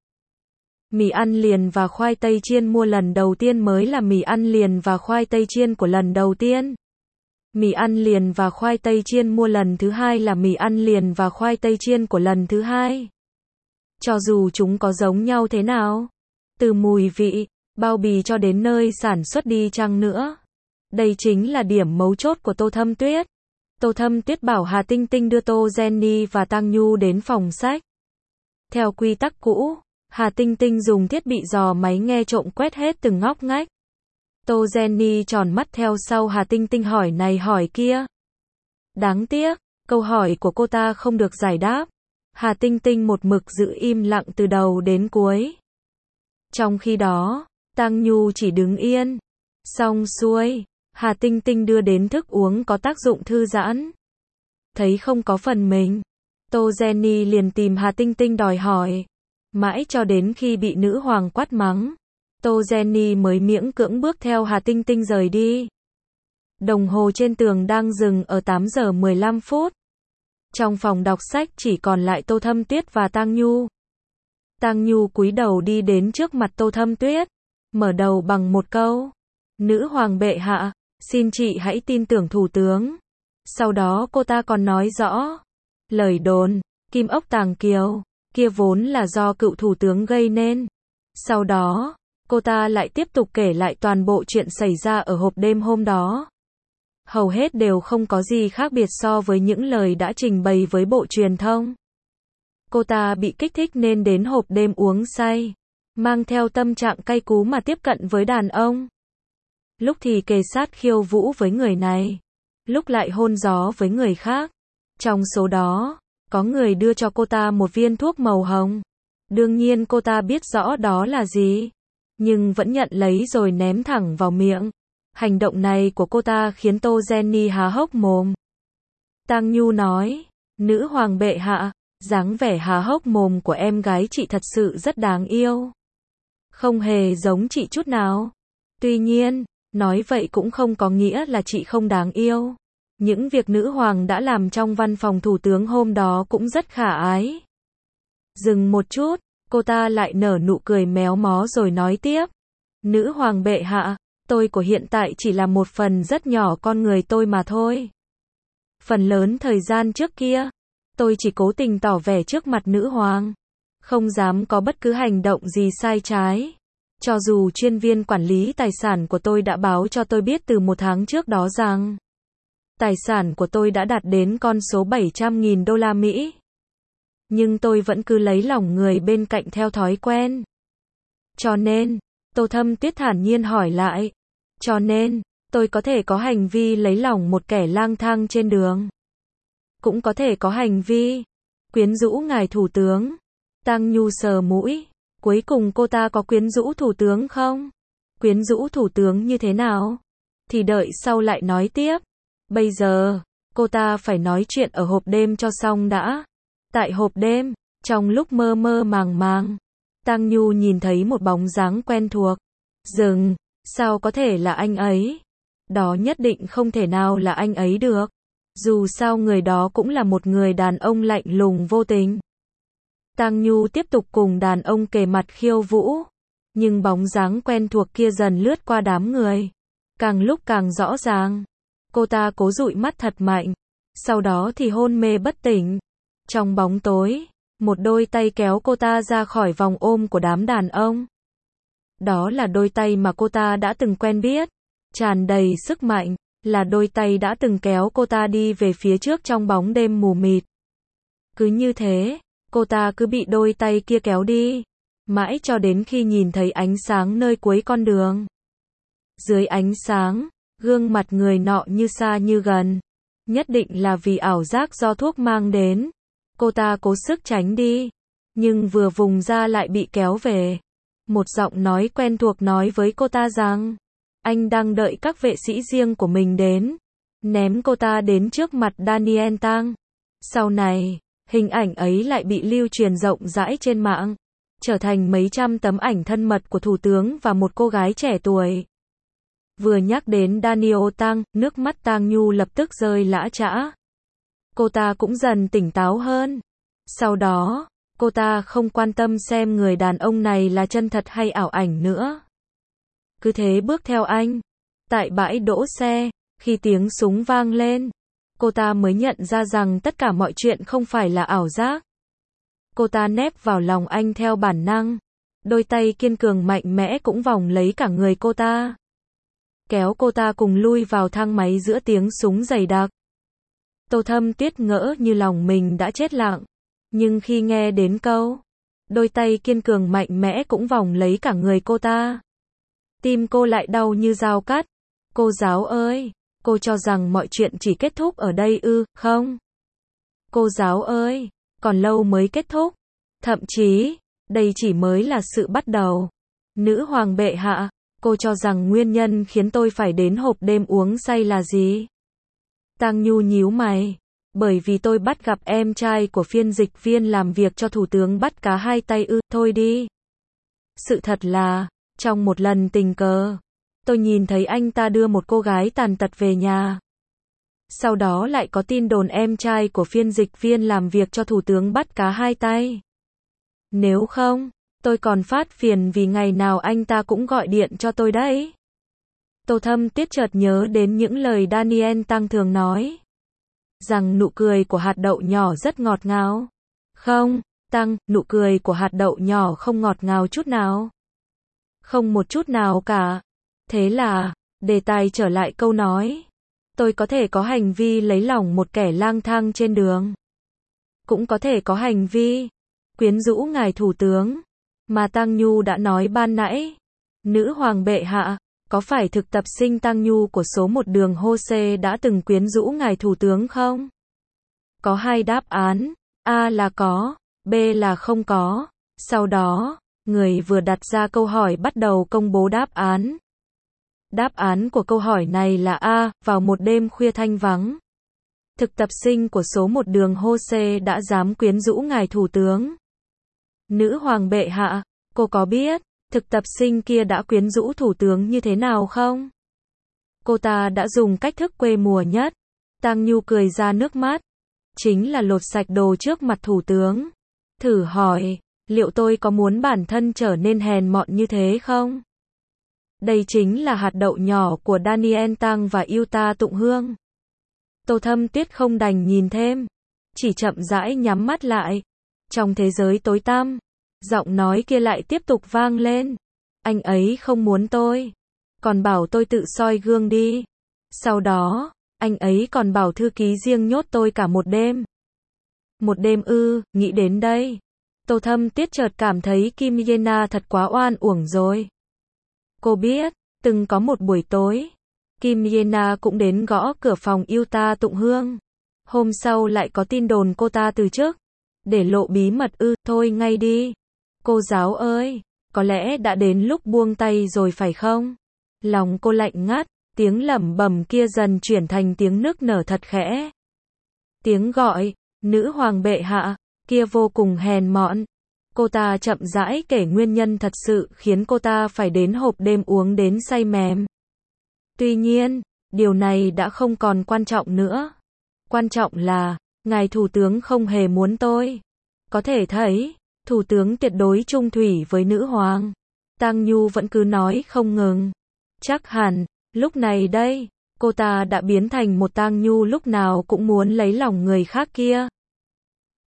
S1: Mì ăn liền và khoai tây chiên mua lần đầu tiên mới là mì ăn liền và khoai tây chiên của lần đầu tiên. Mì ăn liền và khoai tây chiên mua lần thứ hai là mì ăn liền và khoai tây chiên của lần thứ hai. Cho dù chúng có giống nhau thế nào, từ mùi vị, bao bì cho đến nơi sản xuất đi chăng nữa. Đây chính là điểm mấu chốt của Tô Thâm Tuyết. Tô Thâm Tuyết bảo Hà Tinh Tinh đưa Tô Jenny và Tang Nhu đến phòng sách. Theo quy tắc cũ, Hà Tinh Tinh dùng thiết bị dò máy nghe trộm quét hết từng ngóc ngách. Tô Jenny tròn mắt theo sau Hà Tinh Tinh hỏi này hỏi kia. Đáng tiếc, câu hỏi của cô ta không được giải đáp. Hà Tinh Tinh một mực giữ im lặng từ đầu đến cuối. Trong khi đó, Tang Nhu chỉ đứng yên. Xong xuôi, Hà Tinh Tinh đưa đến thức uống có tác dụng thư giãn. Thấy không có phần mình, Tô Jenny liền tìm Hà Tinh Tinh đòi hỏi. Mãi cho đến khi bị nữ hoàng quát mắng, Tô Jenny mới miễn cưỡng bước theo Hà Tinh Tinh rời đi. Đồng hồ trên tường đang dừng ở 8 giờ 15 phút. Trong phòng đọc sách chỉ còn lại Tô Thâm Tuyết và Tang Nhu. Tang Nhu cúi đầu đi đến trước mặt Tô Thâm Tuyết, mở đầu bằng một câu. Nữ hoàng bệ hạ, xin chị hãy tin tưởng thủ tướng. Sau đó cô ta còn nói rõ. Lời đồn, Kim Ốc Tàng Kiều, kia vốn là do cựu thủ tướng gây nên. Sau đó, cô ta lại tiếp tục kể lại toàn bộ chuyện xảy ra ở hộp đêm hôm đó. Hầu hết đều không có gì khác biệt so với những lời đã trình bày với bộ truyền thông. Cô ta bị kích thích nên đến hộp đêm uống say, mang theo tâm trạng cay cú mà tiếp cận với đàn ông. Lúc thì kề sát khiêu vũ với người này, lúc lại hôn gió với người khác. Trong số đó, có người đưa cho cô ta một viên thuốc màu hồng. Đương nhiên cô ta biết rõ đó là gì, nhưng vẫn nhận lấy rồi ném thẳng vào miệng. Hành động này của cô ta khiến Tô Jenny há hốc mồm. Tang Nhu nói, nữ hoàng bệ hạ, dáng vẻ há hốc mồm của em gái chị thật sự rất đáng yêu. Không hề giống chị chút nào. Tuy nhiên, nói vậy cũng không có nghĩa là chị không đáng yêu. Những việc nữ hoàng đã làm trong văn phòng thủ tướng hôm đó cũng rất khả ái. Dừng một chút, cô ta lại nở nụ cười méo mó rồi nói tiếp. Nữ hoàng bệ hạ, tôi của hiện tại chỉ là một phần rất nhỏ con người tôi mà thôi. Phần lớn thời gian trước kia, tôi chỉ cố tình tỏ vẻ trước mặt nữ hoàng, không dám có bất cứ hành động gì sai trái. Cho dù chuyên viên quản lý tài sản của tôi đã báo cho tôi biết từ một tháng trước đó rằng tài sản của tôi đã đạt đến con số 700.000 đô la Mỹ. Nhưng tôi vẫn cứ lấy lòng người bên cạnh theo thói quen. Cho nên, Tô Thâm Tuyết thản nhiên hỏi lại. Cho nên, tôi có thể có hành vi lấy lòng một kẻ lang thang trên đường. Cũng có thể có hành vi quyến rũ ngài thủ tướng. Tang Nhu sờ mũi. Cuối cùng cô ta có quyến rũ thủ tướng không? Quyến rũ thủ tướng như thế nào? Thì đợi sau lại nói tiếp. Bây giờ, cô ta phải nói chuyện ở hộp đêm cho xong đã. Tại hộp đêm, trong lúc mơ mơ màng màng, Tang Nhu nhìn thấy một bóng dáng quen thuộc. Dừng, sao có thể là anh ấy? Đó nhất định không thể nào là anh ấy được. Dù sao người đó cũng là một người đàn ông lạnh lùng vô tình. Tang Nhu tiếp tục cùng đàn ông kề mặt khiêu vũ. Nhưng bóng dáng quen thuộc kia dần lướt qua đám người. Càng lúc càng rõ ràng. Cô ta cố dụi mắt thật mạnh. Sau đó thì hôn mê bất tỉnh. Trong bóng tối, Một đôi tay kéo cô ta ra khỏi vòng ôm của đám đàn ông. Đó là đôi tay mà cô ta đã từng quen biết, tràn đầy sức mạnh, là đôi tay đã từng kéo cô ta đi về phía trước trong bóng đêm mù mịt. Cứ như thế, cô ta cứ bị đôi tay kia kéo đi, mãi cho đến khi nhìn thấy ánh sáng nơi cuối con đường. Dưới ánh sáng, gương mặt người nọ như xa như gần, nhất định là vì ảo giác do thuốc mang đến. Cô ta cố sức tránh đi, nhưng vừa vùng ra lại bị kéo về. Một giọng nói quen thuộc nói với cô ta rằng, anh đang đợi các vệ sĩ riêng của mình đến, ném cô ta đến trước mặt Daniel Tang. Sau này, hình ảnh ấy lại bị lưu truyền rộng rãi trên mạng, trở thành mấy trăm tấm ảnh thân mật của thủ tướng và một cô gái trẻ tuổi. Vừa nhắc đến Daniel Tang, nước mắt Tang Nhu lập tức rơi lã chã. Cô ta cũng dần tỉnh táo hơn. Sau đó, cô ta không quan tâm xem người đàn ông này là chân thật hay ảo ảnh nữa. Cứ thế bước theo anh. Tại bãi đỗ xe, khi tiếng súng vang lên, cô ta mới nhận ra rằng tất cả mọi chuyện không phải là ảo giác. Cô ta nép vào lòng anh theo bản năng. Đôi tay kiên cường mạnh mẽ cũng vòng lấy cả người cô ta, kéo cô ta cùng lui vào thang máy giữa tiếng súng dày đặc. Tô Thâm Tuyết ngỡ như lòng mình đã chết lặng. Nhưng khi nghe đến câu, đôi tay kiên cường mạnh mẽ cũng vòng lấy cả người cô ta, tim cô lại đau như dao cắt. Cô giáo ơi, cô cho rằng mọi chuyện chỉ kết thúc ở đây ư, không? Cô giáo ơi, còn lâu mới kết thúc. Thậm chí, đây chỉ mới là sự bắt đầu. Nữ hoàng bệ hạ, cô cho rằng nguyên nhân khiến tôi phải đến hộp đêm uống say là gì? Tang Nhu nhíu mày. Bởi vì tôi bắt gặp em trai của phiên dịch viên làm việc cho thủ tướng bắt cá hai tay ư, thôi đi. Sự thật là, trong một lần tình cờ, tôi nhìn thấy anh ta đưa một cô gái tàn tật về nhà. Sau đó lại có tin đồn em trai của phiên dịch viên làm việc cho thủ tướng bắt cá hai tay. Nếu không, tôi còn phát phiền vì ngày nào anh ta cũng gọi điện cho tôi đấy. Tô Thâm Tuyết chợt nhớ đến những lời Daniel Tang thường nói, rằng nụ cười của hạt đậu nhỏ rất ngọt ngào. Không, Tang, nụ cười của hạt đậu nhỏ không ngọt ngào chút nào. Không một chút nào cả. Thế là, đề tài trở lại câu nói. Tôi có thể có hành vi lấy lòng một kẻ lang thang trên đường. Cũng có thể có hành vi quyến rũ ngài thủ tướng, mà Tang Nhu đã nói ban nãy. Nữ hoàng bệ hạ, có phải thực tập sinh Tang Nhu của số 1 đường Hose đã từng quyến rũ ngài thủ tướng không? Có hai đáp án, A là có, B là không có. Sau đó, người vừa đặt ra câu hỏi bắt đầu công bố đáp án. Đáp án của câu hỏi này là A, vào một đêm khuya thanh vắng, thực tập sinh của số 1 đường Hose đã dám quyến rũ ngài thủ tướng. Nữ hoàng bệ hạ, cô có biết thực tập sinh kia đã quyến rũ thủ tướng như thế nào không? Cô ta đã dùng cách thức quê mùa nhất. Tang Nhu cười ra nước mắt. Chính là lột sạch đồ trước mặt thủ tướng. Thử hỏi, liệu tôi có muốn bản thân trở nên hèn mọn như thế không? Đây chính là hạt đậu nhỏ của Daniel Tang và Yuta Tụng Hương. Tô Thâm Tuyết không đành nhìn thêm, chỉ chậm rãi nhắm mắt lại. Trong thế giới tối tăm, giọng nói kia lại tiếp tục vang lên. Anh ấy không muốn tôi, còn bảo tôi tự soi gương đi. Sau đó, anh ấy còn bảo thư ký riêng nhốt tôi cả một đêm. Một đêm ư, nghĩ đến đây, Tô Thâm Tuyết chợt cảm thấy Kim Yena thật quá oan uổng rồi. Cô biết, từng có một buổi tối, Kim Yena cũng đến gõ cửa phòng Yuta Tụng Hương. Hôm sau lại có tin đồn cô ta từ chức, để lộ bí mật ư, thôi ngay đi. Cô giáo ơi, có lẽ đã đến lúc buông tay rồi phải không? Lòng cô lạnh ngắt, tiếng lẩm bẩm kia dần chuyển thành tiếng nức nở thật khẽ. Tiếng gọi, nữ hoàng bệ hạ, kia vô cùng hèn mọn. Cô ta chậm rãi kể nguyên nhân thật sự khiến cô ta phải đến hộp đêm uống đến say mềm. Tuy nhiên, điều này đã không còn quan trọng nữa. Quan trọng là, ngài thủ tướng không hề muốn tôi. Có thể thấy, thủ tướng tuyệt đối trung thủy với nữ hoàng. Tang Nhu vẫn cứ nói không ngừng. Chắc hẳn, lúc này đây, cô ta đã biến thành một Tang Nhu lúc nào cũng muốn lấy lòng người khác kia.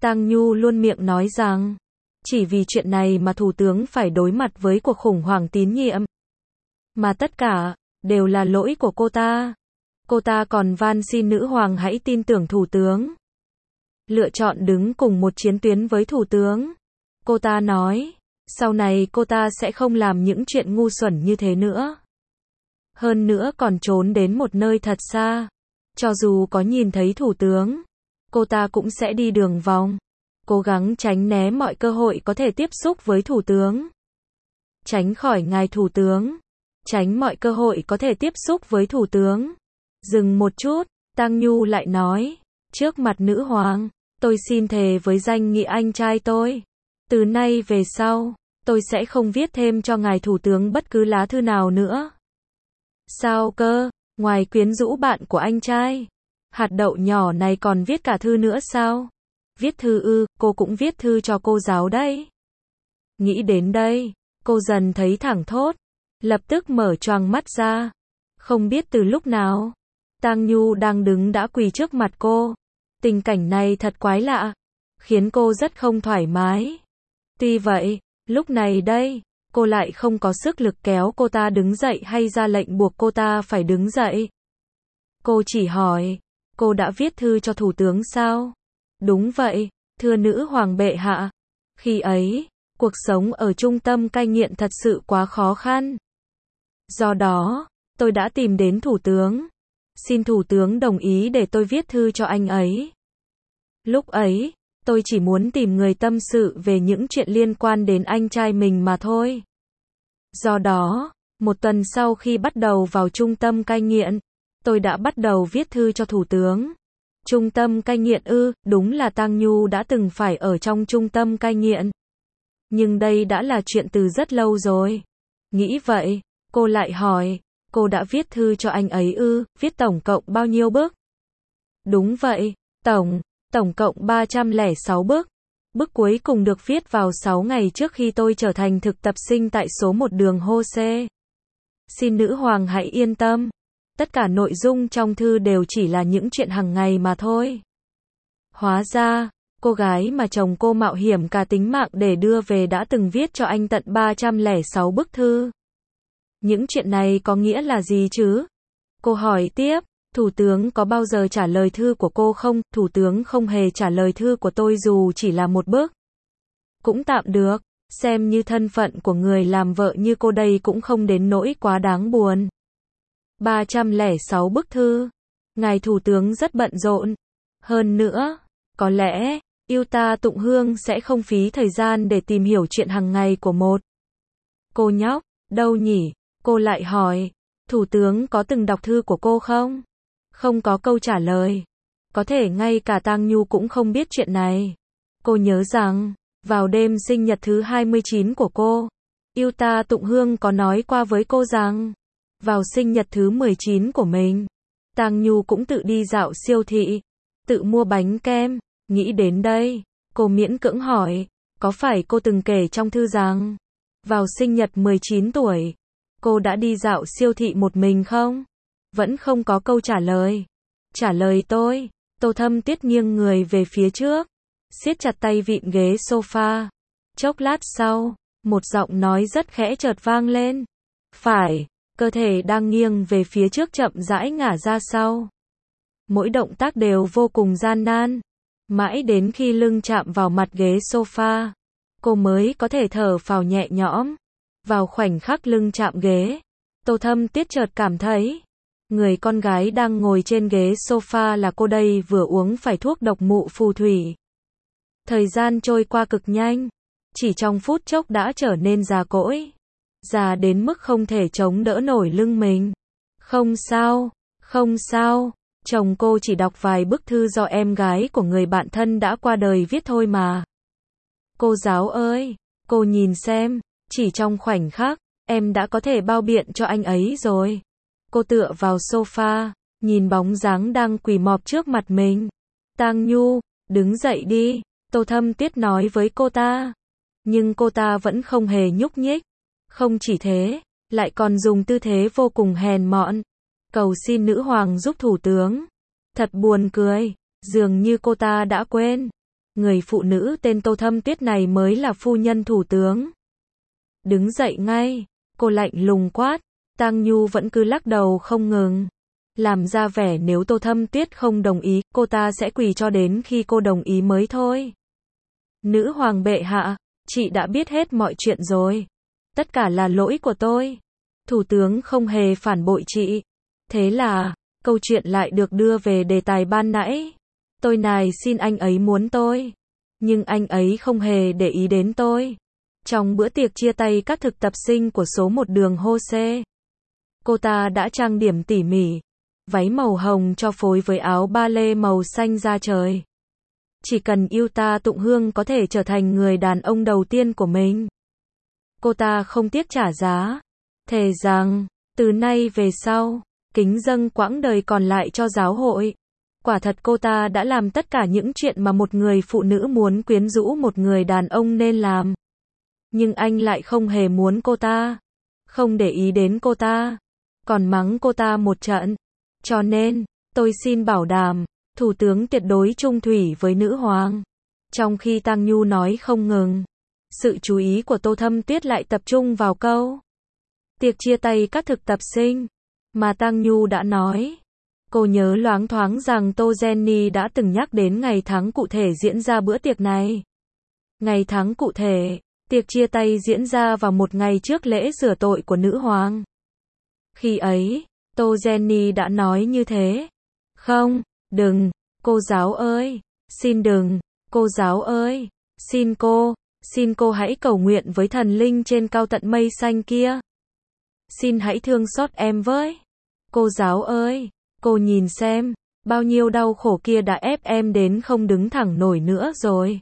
S1: Tang Nhu luôn miệng nói rằng, chỉ vì chuyện này mà thủ tướng phải đối mặt với cuộc khủng hoảng tín nhiệm. Mà tất cả, đều là lỗi của cô ta. Cô ta còn van xin nữ hoàng hãy tin tưởng thủ tướng. Lựa chọn đứng cùng một chiến tuyến với thủ tướng. Cô ta nói, sau này cô ta sẽ không làm những chuyện ngu xuẩn như thế nữa. Hơn nữa còn trốn đến một nơi thật xa. Cho dù có nhìn thấy thủ tướng, cô ta cũng sẽ đi đường vòng. Cố gắng tránh né mọi cơ hội có thể tiếp xúc với thủ tướng. Tránh khỏi ngài thủ tướng. Tránh mọi cơ hội có thể tiếp xúc với thủ tướng. Dừng một chút, Tang Nhu lại nói, trước mặt nữ hoàng, tôi xin thề với danh nghĩa anh trai tôi. Từ nay về sau, tôi sẽ không viết thêm cho ngài thủ tướng bất cứ lá thư nào nữa. Sao cơ, ngoài quyến rũ bạn của anh trai, hạt đậu nhỏ này còn viết cả thư nữa sao? Viết thư ư, cô cũng viết thư cho cô giáo đấy. Nghĩ đến đây, cô dần thấy thẳng thốt, lập tức mở choàng mắt ra. Không biết từ lúc nào, Tang Nhu đang đứng đã quỳ trước mặt cô. Tình cảnh này thật quái lạ, khiến cô rất không thoải mái. Tuy vậy, lúc này đây, cô lại không có sức lực kéo cô ta đứng dậy hay ra lệnh buộc cô ta phải đứng dậy. Cô chỉ hỏi, cô đã viết thư cho thủ tướng sao? Đúng vậy, thưa nữ hoàng bệ hạ. Khi ấy, cuộc sống ở trung tâm cai nghiện thật sự quá khó khăn. Do đó, tôi đã tìm đến thủ tướng. Xin thủ tướng đồng ý để tôi viết thư cho anh ấy. Lúc ấy, tôi chỉ muốn tìm người tâm sự về những chuyện liên quan đến anh trai mình mà thôi. Do đó, một tuần sau khi bắt đầu vào trung tâm cai nghiện, tôi đã bắt đầu viết thư cho thủ tướng. Trung tâm cai nghiện ư, đúng là Tang Nhu đã từng phải ở trong trung tâm cai nghiện. Nhưng đây đã là chuyện từ rất lâu rồi. Nghĩ vậy, cô lại hỏi, cô đã viết thư cho anh ấy ư, viết tổng cộng bao nhiêu bức? Đúng vậy, tổng cộng 306 bức. Bức cuối cùng được viết vào 6 ngày trước khi tôi trở thành thực tập sinh tại số 1 đường Hô-xê. Xin nữ hoàng hãy yên tâm. Tất cả nội dung trong thư đều chỉ là những chuyện hàng ngày mà thôi. Hóa ra, cô gái mà chồng cô mạo hiểm cả tính mạng để đưa về đã từng viết cho anh tận 306 bức thư. Những chuyện này có nghĩa là gì chứ? Cô hỏi tiếp, thủ tướng có bao giờ trả lời thư của cô không? Thủ tướng không hề trả lời thư của tôi dù chỉ là một bức. Cũng tạm được, xem như thân phận của người làm vợ như cô đây cũng không đến nỗi quá đáng buồn. 306 bức thư. Ngài thủ tướng rất bận rộn. Hơn nữa, có lẽ, Yuta Tụng Hương sẽ không phí thời gian để tìm hiểu chuyện hàng ngày của một cô nhóc, đâu nhỉ? Cô lại hỏi, thủ tướng có từng đọc thư của cô không? Không có câu trả lời. Có thể ngay cả Tang Nhu cũng không biết chuyện này. Cô nhớ rằng, vào đêm sinh nhật thứ 29 của cô, Yuta Tụng Hương có nói qua với cô rằng, vào sinh nhật thứ 19 của mình, Tang Nhu cũng tự đi dạo siêu thị, tự mua bánh kem. Nghĩ đến đây, cô miễn cưỡng hỏi, có phải cô từng kể trong thư rằng, vào sinh nhật 19 tuổi, cô đã đi dạo siêu thị một mình không? Vẫn không có câu trả lời. Trả lời tôi, Tô Thâm Tuyết nghiêng người về phía trước, siết chặt tay vịn ghế sofa. Chốc lát sau, một giọng nói rất khẽ chợt vang lên. Phải, cơ thể đang nghiêng về phía trước chậm rãi ngả ra sau. Mỗi động tác đều vô cùng gian nan. Mãi đến khi lưng chạm vào mặt ghế sofa, cô mới có thể thở phào nhẹ nhõm. Vào khoảnh khắc lưng chạm ghế, Tô Thâm Tuyết chợt cảm thấy, người con gái đang ngồi trên ghế sofa là cô đây vừa uống phải thuốc độc mụ phù thủy. Thời gian trôi qua cực nhanh, chỉ trong phút chốc đã trở nên già cỗi. Già đến mức không thể chống đỡ nổi lưng mình. Không sao, không sao, chồng cô chỉ đọc vài bức thư do em gái của người bạn thân đã qua đời viết thôi mà. Cô giáo ơi, cô nhìn xem, chỉ trong khoảnh khắc, em đã có thể bao biện cho anh ấy rồi. Cô tựa vào sofa, nhìn bóng dáng đang quỳ mọp trước mặt mình. Tang Nhu, đứng dậy đi, Tô Thâm Tuyết nói với cô ta. Nhưng cô ta vẫn không hề nhúc nhích. Không chỉ thế, lại còn dùng tư thế vô cùng hèn mọn, cầu xin nữ hoàng giúp thủ tướng. Thật buồn cười, dường như cô ta đã quên. Người phụ nữ tên Tô Thâm Tuyết này mới là phu nhân thủ tướng. Đứng dậy ngay, cô lạnh lùng quát. Tang Nhu vẫn cứ lắc đầu không ngừng. Làm ra vẻ nếu Tô Thâm Tuyết không đồng ý, cô ta sẽ quỳ cho đến khi cô đồng ý mới thôi. Nữ hoàng bệ hạ, chị đã biết hết mọi chuyện rồi. Tất cả là lỗi của tôi. Thủ tướng không hề phản bội chị. Thế là, câu chuyện lại được đưa về đề tài ban nãy. Tôi nài xin anh ấy muốn tôi. Nhưng anh ấy không hề để ý đến tôi. Trong bữa tiệc chia tay các thực tập sinh của số 1 đường Hose, cô ta đã trang điểm tỉ mỉ. Váy màu hồng cho phối với áo ba lê màu xanh da trời. Chỉ cần yêu ta tụng hương có thể trở thành người đàn ông đầu tiên của mình. Cô ta không tiếc trả giá. Thề rằng, từ nay về sau, kính dâng quãng đời còn lại cho giáo hội. Quả thật cô ta đã làm tất cả những chuyện mà một người phụ nữ muốn quyến rũ một người đàn ông nên làm. Nhưng anh lại không hề muốn cô ta. Không để ý đến cô ta. Còn mắng cô ta một trận. Cho nên, tôi xin bảo đảm, thủ tướng tuyệt đối trung thủy với nữ hoàng. Trong khi Tang Nhu nói không ngừng, sự chú ý của Tô Thâm Tuyết lại tập trung vào câu tiệc chia tay các thực tập sinh mà Tang Nhu đã nói. Cô nhớ loáng thoáng rằng Tô Jenny đã từng nhắc đến ngày tháng cụ thể diễn ra bữa tiệc này. Ngày tháng cụ thể, tiệc chia tay diễn ra vào một ngày trước lễ rửa tội của nữ hoàng. Khi ấy, Tô Jenny đã nói như thế. Không, đừng, cô giáo ơi, xin đừng, cô giáo ơi, xin cô hãy cầu nguyện với thần linh trên cao tận mây xanh kia. Xin hãy thương xót em với. Cô giáo ơi, cô nhìn xem, bao nhiêu đau khổ kia đã ép em đến không đứng thẳng nổi nữa rồi.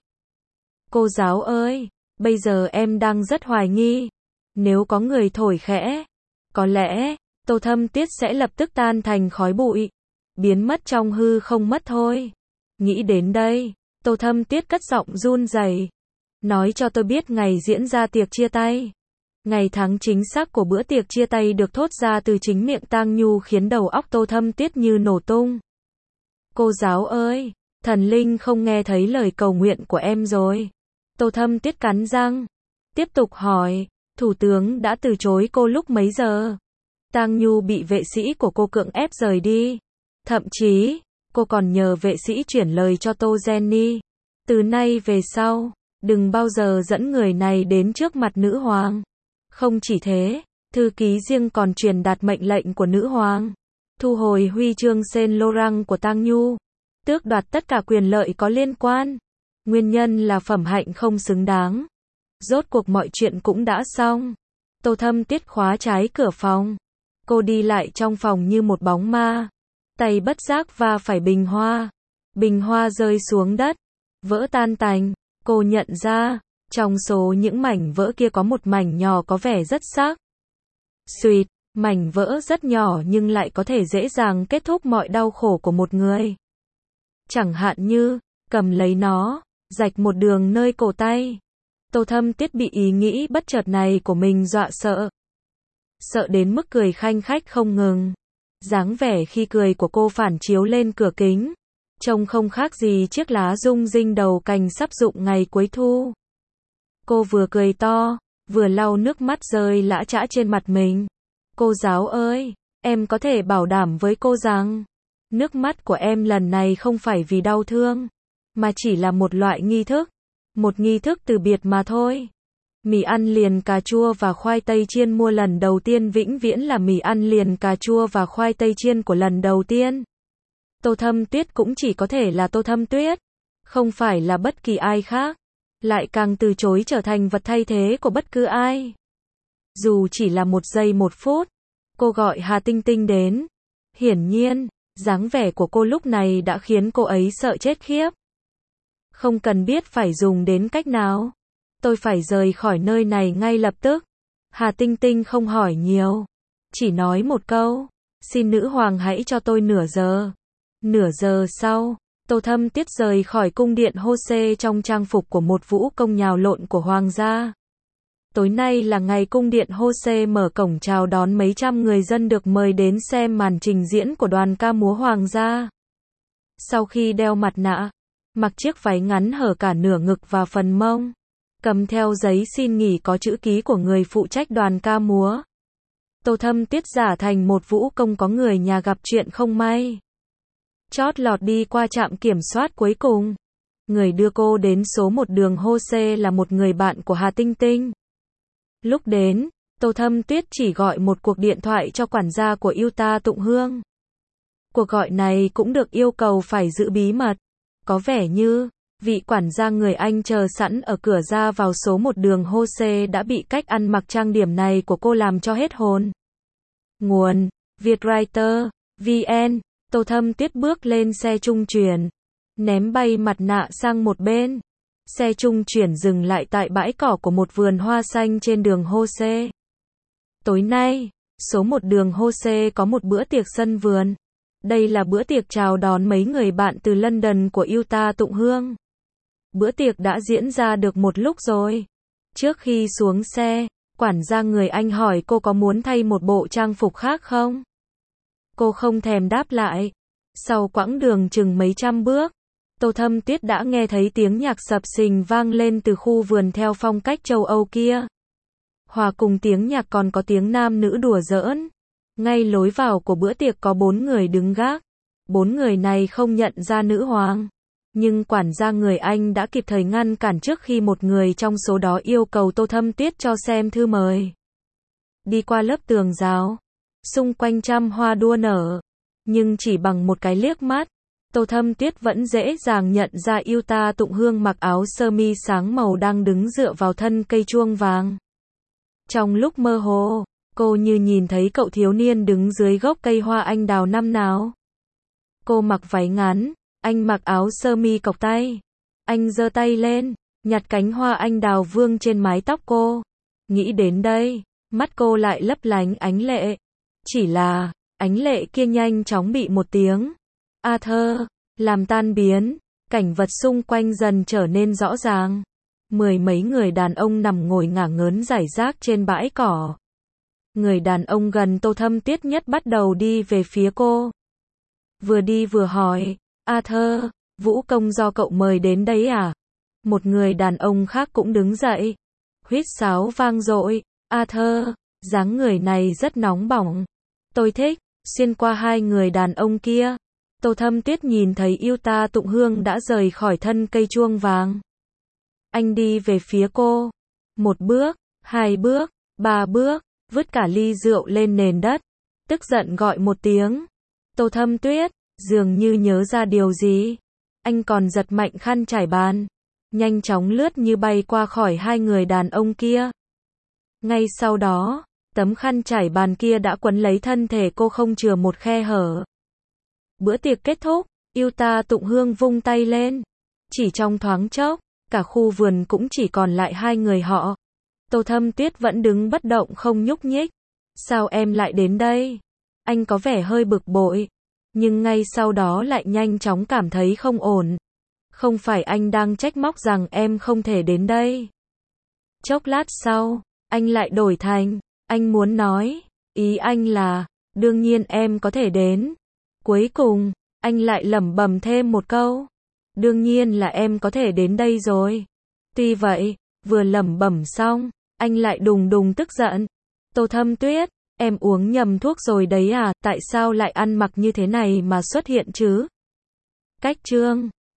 S1: Cô giáo ơi, bây giờ em đang rất hoài nghi. Nếu có người thổi khẽ, có lẽ Tô Thâm Tuyết sẽ lập tức tan thành khói bụi, biến mất trong hư không mất thôi. Nghĩ đến đây, Tô Thâm Tuyết cất giọng run rẩy, nói cho tôi biết ngày diễn ra tiệc chia tay. Ngày tháng chính xác của bữa tiệc chia tay được thốt ra từ chính miệng Tang Nhu khiến đầu óc Tô Thâm Tuyết như nổ tung. Cô giáo ơi, thần linh không nghe thấy lời cầu nguyện của em rồi. Tô Thâm Tuyết cắn răng, tiếp tục hỏi, thủ tướng đã từ chối cô lúc mấy giờ? Tang Nhu bị vệ sĩ của cô cưỡng ép rời đi. Thậm chí, cô còn nhờ vệ sĩ chuyển lời cho Tô Jenny. Từ nay về sau, đừng bao giờ dẫn người này đến trước mặt nữ hoàng. Không chỉ thế, thư ký riêng còn truyền đạt mệnh lệnh của nữ hoàng. Thu hồi huy chương Saint Laurent của Tang Nhu. Tước đoạt tất cả quyền lợi có liên quan. Nguyên nhân là phẩm hạnh không xứng đáng. Rốt cuộc mọi chuyện cũng đã xong. Tô Thâm Tuyết khóa trái cửa phòng. Cô đi lại trong phòng như một bóng ma. Tay bất giác va phải bình hoa. Bình hoa rơi xuống đất, vỡ tan tành. Cô nhận ra, trong số những mảnh vỡ kia có một mảnh nhỏ có vẻ rất sắc. Xuịt, mảnh vỡ rất nhỏ nhưng lại có thể dễ dàng kết thúc mọi đau khổ của một người. Chẳng hạn như, cầm lấy nó, rạch một đường nơi cổ tay. Tô Thâm Tuyết bị ý nghĩ bất chợt này của mình dọa sợ. Sợ đến mức cười khanh khách không ngừng. Dáng vẻ khi cười của cô phản chiếu lên cửa kính. Trông không khác gì chiếc lá rung rinh đầu cành sắp rụng ngày cuối thu. Cô vừa cười to, vừa lau nước mắt rơi lã chã trên mặt mình. Cô giáo ơi, em có thể bảo đảm với cô rằng, nước mắt của em lần này không phải vì đau thương, mà chỉ là một loại nghi thức. Một nghi thức từ biệt mà thôi. Mì ăn liền cà chua và khoai tây chiên mua lần đầu tiên vĩnh viễn là mì ăn liền cà chua và khoai tây chiên của lần đầu tiên. Tô Thâm Tuyết cũng chỉ có thể là Tô Thâm Tuyết, không phải là bất kỳ ai khác. Lại càng từ chối trở thành vật thay thế của bất cứ ai. Dù chỉ là 1 giây 1 phút, cô gọi Hà Tinh Tinh đến. Hiển nhiên, dáng vẻ của cô lúc này đã khiến cô ấy sợ chết khiếp. Không cần biết phải dùng đến cách nào. Tôi phải rời khỏi nơi này ngay lập tức. Hà Tinh Tinh không hỏi nhiều. Chỉ nói một câu. Xin nữ hoàng hãy cho tôi nửa giờ. Nửa giờ sau, Tô Thâm Tuyết rời khỏi cung điện Hose trong trang phục của một vũ công nhào lộn của hoàng gia. Tối nay là ngày cung điện Hose mở cổng chào đón mấy trăm người dân được mời đến xem màn trình diễn của đoàn ca múa hoàng gia. Sau khi đeo mặt nạ, mặc chiếc váy ngắn hở cả nửa ngực và phần mông, cầm theo giấy xin nghỉ có chữ ký của người phụ trách đoàn ca múa. Tô Thâm Tuyết giả thành một vũ công có người nhà gặp chuyện không may, chót lọt đi qua trạm kiểm soát cuối cùng. Người đưa cô đến số 1 đường Hô-xê là một người bạn của Hà Tinh Tinh. Lúc đến, Tô Thâm Tuyết chỉ gọi một cuộc điện thoại cho quản gia của Yuta Tụng Hương. Cuộc gọi này cũng được yêu cầu phải giữ bí mật. Có vẻ như, vị quản gia người Anh chờ sẵn ở cửa ra vào số 1 đường Hô-xê đã bị cách ăn mặc trang điểm này của cô làm cho hết hồn. Nguồn: Vietwriter, VN. Tô Thâm Tuyết bước lên xe trung chuyển, ném bay mặt nạ sang một bên. Xe trung chuyển dừng lại tại bãi cỏ của một vườn hoa xanh trên đường Hô-xê. Tối nay, số 1 đường Hô-xê có một bữa tiệc sân vườn. Đây là bữa tiệc chào đón mấy người bạn từ London của Yuta Tụng Hương. Bữa tiệc đã diễn ra được một lúc rồi. Trước khi xuống xe, quản gia người Anh hỏi cô có muốn thay một bộ trang phục khác không? Cô không thèm đáp lại. Sau quãng đường chừng mấy trăm bước, Tô Thâm Tuyết đã nghe thấy tiếng nhạc sập sình vang lên từ khu vườn theo phong cách châu Âu kia. Hòa cùng tiếng nhạc còn có tiếng nam nữ đùa giỡn. Ngay lối vào của bữa tiệc có 4 người đứng gác. 4 người này không nhận ra nữ hoàng. Nhưng quản gia người Anh đã kịp thời ngăn cản trước khi một người trong số đó yêu cầu Tô Thâm Tuyết cho xem thư mời. Đi qua lớp tường rào, xung quanh trăm hoa đua nở. Nhưng chỉ bằng một cái liếc mắt, Tô Thâm Tuyết vẫn dễ dàng nhận ra Yuta Tụng Hương mặc áo sơ mi sáng màu đang đứng dựa vào thân cây chuông vàng. Trong lúc mơ hồ, cô như nhìn thấy cậu thiếu niên đứng dưới gốc cây hoa anh đào năm nào. Cô mặc váy ngắn, anh mặc áo sơ mi cộc tay. Anh giơ tay lên, nhặt cánh hoa anh đào vương trên mái tóc cô. Nghĩ đến đây, mắt cô lại lấp lánh ánh lệ. Chỉ là, ánh lệ kia nhanh chóng bị một tiếng Arthur làm tan biến. Cảnh vật xung quanh dần trở nên rõ ràng. 10 mấy người đàn ông nằm ngồi ngả ngớn rải rác trên bãi cỏ. Người đàn ông gần Tô Thâm Tuyết nhất bắt đầu đi về phía cô. Vừa đi vừa hỏi, Arthur, vũ công do cậu mời đến đấy à? Một người đàn ông khác cũng đứng dậy. Huýt sáo vang dội, Arthur, dáng người này rất nóng bỏng. Tôi thích. Xuyên qua hai người đàn ông kia, Tô Thâm Tuyết nhìn thấy Yuta Tụng Hương đã rời khỏi thân cây chuông vàng. Anh đi về phía cô. 1 bước, 2 bước, 3 bước, vứt cả ly rượu lên nền đất. Tức giận gọi một tiếng. Tô Thâm Tuyết, dường như nhớ ra điều gì. Anh còn giật mạnh khăn trải bàn. Nhanh chóng lướt như bay qua khỏi hai người đàn ông kia. Ngay sau đó, tấm khăn trải bàn kia đã quấn lấy thân thể cô không chừa một khe hở. Bữa tiệc kết thúc, Yuta Tụng Hương vung tay lên. Chỉ trong thoáng chốc, cả khu vườn cũng chỉ còn lại hai người họ. Tô Thâm Tuyết vẫn đứng bất động không nhúc nhích. Sao em lại đến đây? Anh có vẻ hơi bực bội. Nhưng ngay sau đó lại nhanh chóng cảm thấy không ổn. Không phải anh đang trách móc rằng em không thể đến đây. Chốc lát sau, anh lại đổi thành, anh muốn nói, ý anh là, đương nhiên em có thể đến. Cuối cùng, anh lại lẩm bẩm thêm một câu. Đương nhiên là em có thể đến đây rồi. Tuy vậy, vừa lẩm bẩm xong, anh lại đùng đùng tức giận. Tô Thâm Tuyết, em uống nhầm thuốc rồi đấy à, tại sao lại ăn mặc như thế này mà xuất hiện chứ? Cách chương